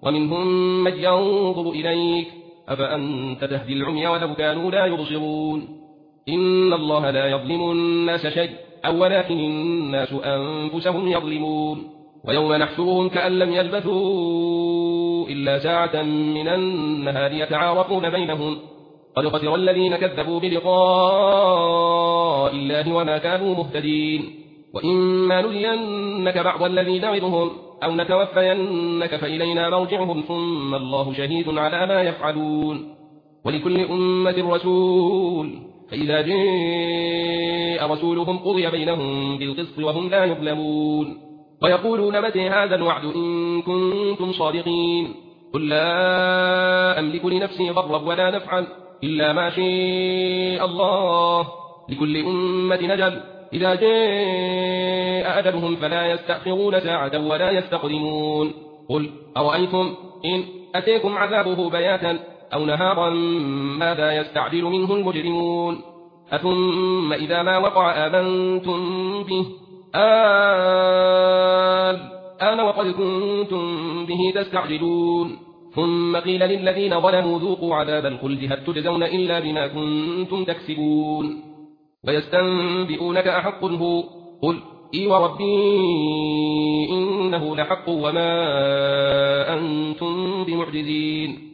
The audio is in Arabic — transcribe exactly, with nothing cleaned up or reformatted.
ومنهم من ينظر إليك أفأنت تهدي العمي ولو كانوا لا يبصرون إن الله لا يظلم الناس شيء أو ولكن الناس أنفسهم يظلمون ويوم نحشرهم كأن لم يلبثوا إلا ساعة من النهار يتعارفون بينهم قد خسر الذين كذبوا بلقاء الله وما كانوا مهتدين وإما نرينك بعض الذي نعظهم أو نتوفينك فإلينا مرجعهم ثم الله شهيد على ما يفعلون ولكل أمة رسول فإذا جاء رسولهم قضي بينهم بالقسط وهم لا يظلمون ويقولون متى هذا الوعد إن كنتم صادقين قل لا أملك لنفسي ضرا ولا نفعا إلا ما شاء الله لكل أمة أجل إذا جاء أجلهم فلا يستأخرون ساعة ولا يستقدمون قل أرأيتم إن أتيكم عذابه بياتا أو نهارا ماذا يستعجل منه المجرمون أثم إذا ما وقع آمنتم به آل أنا وقد كنتم به تستعجلون ثم قيل للذين ظلموا ذوقوا عذاب الخلد هل تجزون إلا بما كنتم تكسبون ويستنبئونك أحق هو قل إي وربي إنه لحق وما أنتم بمعجزين